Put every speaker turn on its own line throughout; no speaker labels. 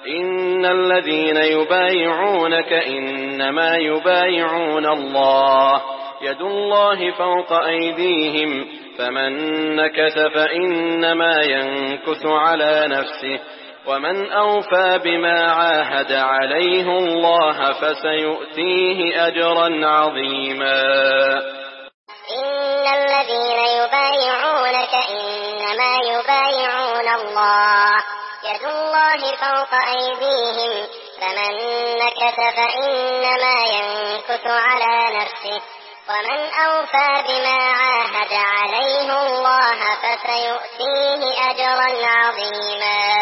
إن الذين يبايعونك إنما يبايعون الله يد الله فوق أيديهم فمن نكث فإنما ينكث على نفسه ومن أوفى بما عاهد عليه الله فسيؤتيه أجرا عظيما.
إن الذين يبايعونك إنما يبايعون الله يد الله فوق أيديهم فمن نكث فإنما ينكث على نفسه ومن أوفى بما عاهد عليه الله فسيؤتيه أجرا عظيما.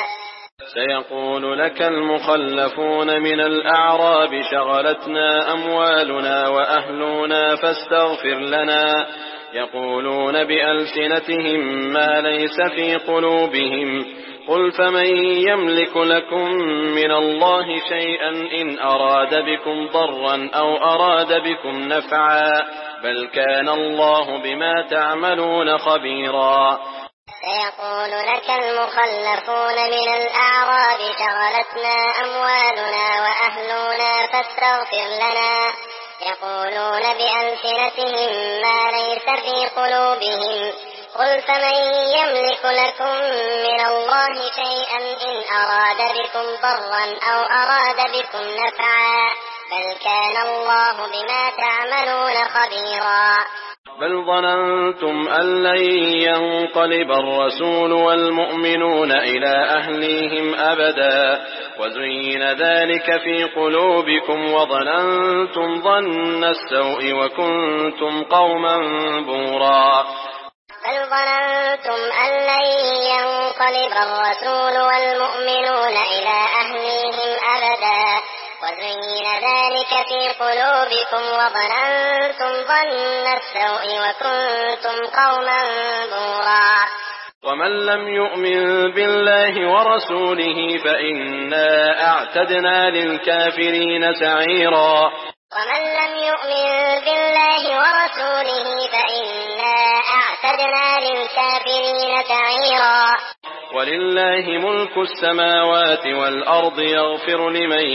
سيقول لك المخلفون من الأعراب شغلتنا أموالنا وأهلنا فاستغفر لنا يقولون بألسنتهم ما ليس في قلوبهم قل فمن يملك لكم من الله شيئا إن أراد بكم ضرا أو أراد بكم نفعا بل كان الله بما تعملون خبيرا.
سيقول لك المخلفون من الأعراب شغلتنا أموالنا وأهلنا فاستغفر لنا يقولون بألسنتهم ما ليس في قلوبهم قل فمن يملك لكم من الله شيئا إن أراد بكم ضرا أو أراد بكم نفعا بل كان الله بما تعملون خبيرا.
بل ظننتم أن لن ينقلب الرسول والمؤمنون إلى أهليهم أبدا وزين ذلك في قلوبكم وظننتم ظن السوء وكنتم قوما بورا.
بل ظننتم أن لن ينقلب الرسول والمؤمنون إلى أهليهم أبدا وزين ذلك في قلوبكم وظننتم ظن السوء وكنتم قوما بورا.
ومن لم يؤمن بالله ورسوله فإنا أعتدنا للكافرين سعيرا.
ومن لم يؤمن بالله ورسوله فإنا أعتدنا للكافرين سعيرا.
ولله ملك السماوات والأرض يغفر لمن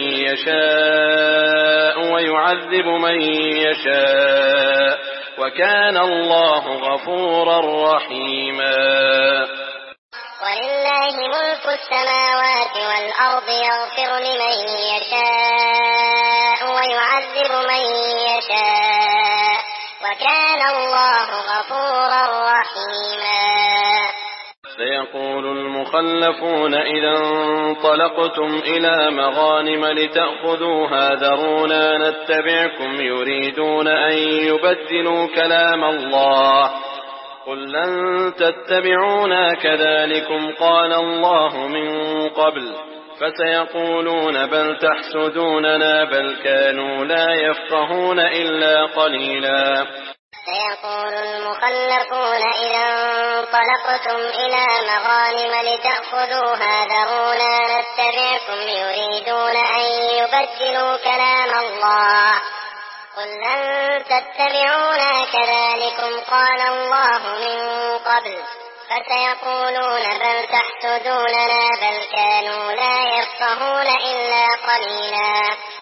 يشاء ويعذب من يشاء وكان الله غفورا رحيما.
ولله ملك السماوات والأرض يغفر لمن يشاء ويعذب من يشاء وكان الله غفورا رحيما.
سيقول المخلفون إذا انطلقتم إلى مغانم لتأخذوها ذرونا نتبعكم يريدون أن يبدلوا كلام الله قل لن تتبعونا كذلكم قال الله من قبل فسيقولون بل تحسدوننا بل كانوا لا يفقهون إلا قليلا.
سيقول المخلفون إذا انطلقتم إلى مغانم لتأخذوها ذرونا نتبعكم يريدون أن يبدلوا كلام الله قل لن تتبعونا كذلكم قال الله من قبل فسيقولون بل تحسدوننا بل كانوا لا يفقهون إلا قليلا.